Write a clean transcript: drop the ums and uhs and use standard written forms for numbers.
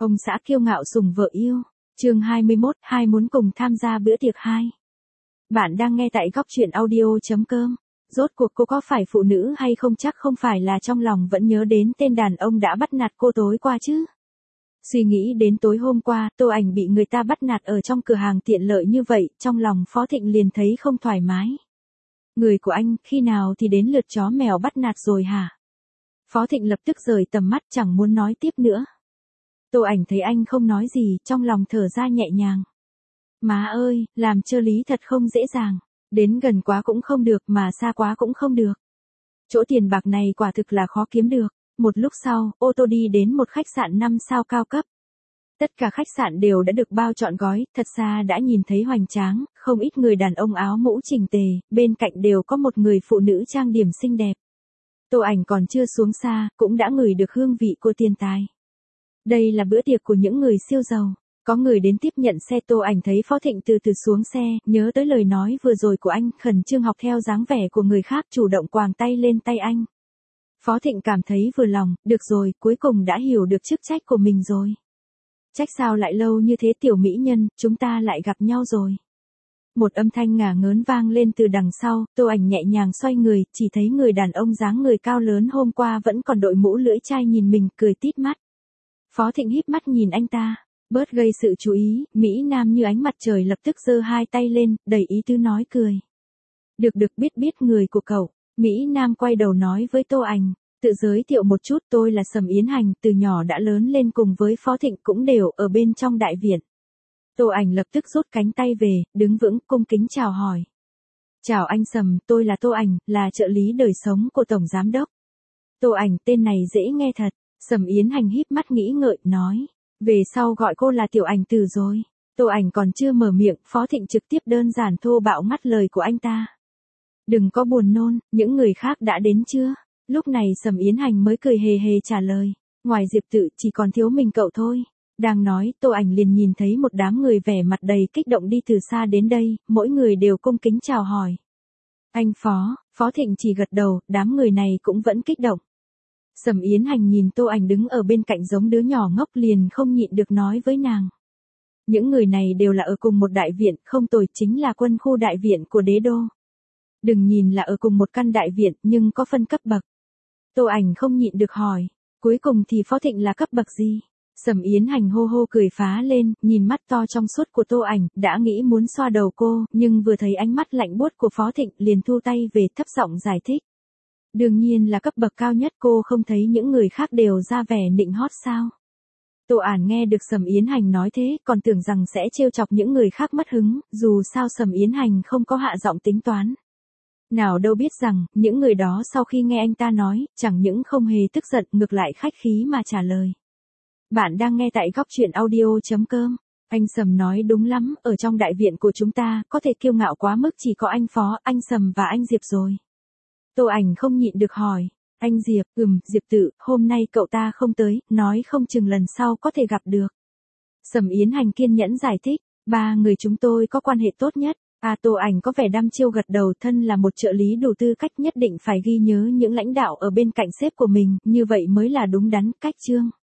Ông xã kiêu ngạo sủng vợ yêu. Chương 21, hai muốn cùng tham gia bữa tiệc 2. Bạn đang nghe tại góc truyện audio.com. Rốt cuộc cô có phải phụ nữ hay không, chắc không phải là trong lòng vẫn nhớ đến tên đàn ông đã bắt nạt cô tối qua chứ. Suy nghĩ đến tối hôm qua, Tô Ảnh bị người ta bắt nạt ở trong cửa hàng tiện lợi như vậy, trong lòng Phó Thịnh liền thấy không thoải mái. Người của anh, khi nào thì đến lượt chó mèo bắt nạt rồi hả? Phó Thịnh lập tức rời tầm mắt, chẳng muốn nói tiếp nữa. Tô Ảnh thấy anh không nói gì, trong lòng thở ra nhẹ nhàng. Má ơi, làm trợ lý thật không dễ dàng. Đến gần quá cũng không được mà xa quá cũng không được. Chỗ tiền bạc này quả thực là khó kiếm được. Một lúc sau, ô tô đi đến một khách sạn 5 sao cao cấp. Tất cả khách sạn đều đã được bao trọn gói, thật xa đã nhìn thấy hoành tráng, không ít người đàn ông áo mũ chỉnh tề, bên cạnh đều có một người phụ nữ trang điểm xinh đẹp. Tô Ảnh còn chưa xuống xa, cũng đã ngửi được hương vị của tiền tài. Đây là bữa tiệc của những người siêu giàu. Có người đến tiếp nhận xe. Tô Ảnh thấy Phó Thịnh từ từ xuống xe, nhớ tới lời nói vừa rồi của anh, khẩn trương học theo dáng vẻ của người khác, chủ động quàng tay lên tay anh. Phó Thịnh cảm thấy vừa lòng, được rồi, cuối cùng đã hiểu được chức trách của mình rồi. Trách sao lại lâu như thế tiểu mỹ nhân, chúng ta lại gặp nhau rồi. Một âm thanh ngả ngớn vang lên từ đằng sau, Tô Ảnh nhẹ nhàng xoay người, chỉ thấy người đàn ông dáng người cao lớn hôm qua vẫn còn đội mũ lưỡi chai nhìn mình, cười tít mắt. Phó Thịnh híp mắt nhìn anh ta, bớt gây sự chú ý, Mỹ Nam như ánh mặt trời lập tức giơ hai tay lên, đầy ý tứ nói cười. Được biết người của cậu. Mỹ Nam quay đầu nói với Tô Ảnh, tự giới thiệu một chút, tôi là Sầm Yến Hành, từ nhỏ đã lớn lên cùng với Phó Thịnh, cũng đều ở bên trong đại viện. Tô Ảnh lập tức rút cánh tay về, đứng vững, cung kính chào hỏi. Chào anh Sầm, tôi là Tô Ảnh, là trợ lý đời sống của Tổng Giám Đốc. Tô Ảnh, tên này dễ nghe thật. Sầm Yến Hành híp mắt nghĩ ngợi, nói. Về sau gọi cô là Tiểu Ảnh Tử rồi. Tô Ảnh còn chưa mở miệng, Phó Thịnh trực tiếp đơn giản thô bạo ngắt lời của anh ta. Đừng có buồn nôn, những người khác đã đến chưa? Lúc này Sầm Yến Hành mới cười hề hề trả lời. Ngoài Diệp Tự chỉ còn thiếu mình cậu thôi. Đang nói, Tô Ảnh liền nhìn thấy một đám người vẻ mặt đầy kích động đi từ xa đến đây, mỗi người đều cung kính chào hỏi. Anh Phó Thịnh chỉ gật đầu, đám người này cũng vẫn kích động. Sầm Yến Hành nhìn Tô Ảnh đứng ở bên cạnh giống đứa nhỏ ngốc, liền không nhịn được nói với nàng. Những người này đều là ở cùng một đại viện, không tồi, chính là quân khu đại viện của đế đô. Đừng nhìn là ở cùng một căn đại viện, nhưng có phân cấp bậc. Tô Ảnh không nhịn được hỏi, cuối cùng thì Phó Thịnh là cấp bậc gì? Sầm Yến Hành hô hô cười phá lên, nhìn mắt to trong suốt của Tô Ảnh, đã nghĩ muốn xoa đầu cô, nhưng vừa thấy ánh mắt lạnh buốt của Phó Thịnh, liền thu tay về, thấp giọng giải thích. Đương nhiên là cấp bậc cao nhất, cô không thấy những người khác đều ra vẻ nịnh hót sao? Tô Ảnh nghe được Sầm Yến Hành nói thế, còn tưởng rằng sẽ trêu chọc những người khác mất hứng, dù sao Sầm Yến Hành không có hạ giọng tính toán. Nào đâu biết rằng, những người đó sau khi nghe anh ta nói, chẳng những không hề tức giận, ngược lại khách khí mà trả lời. Bạn đang nghe tại góc truyện audio.com. Anh Sầm nói đúng lắm, ở trong đại viện của chúng ta, có thể kiêu ngạo quá mức chỉ có anh Phó, anh Sầm và anh Diệp rồi. Tô Ảnh không nhịn được hỏi, anh Diệp, Diệp Tự, hôm nay cậu ta không tới, nói không chừng lần sau có thể gặp được. Sầm Yến Hành kiên nhẫn giải thích, ba người chúng tôi có quan hệ tốt nhất. Tô Ảnh có vẻ đăm chiêu gật đầu, thân là một trợ lý đủ tư cách nhất định phải ghi nhớ những lãnh đạo ở bên cạnh sếp của mình, như vậy mới là đúng đắn, cách chương.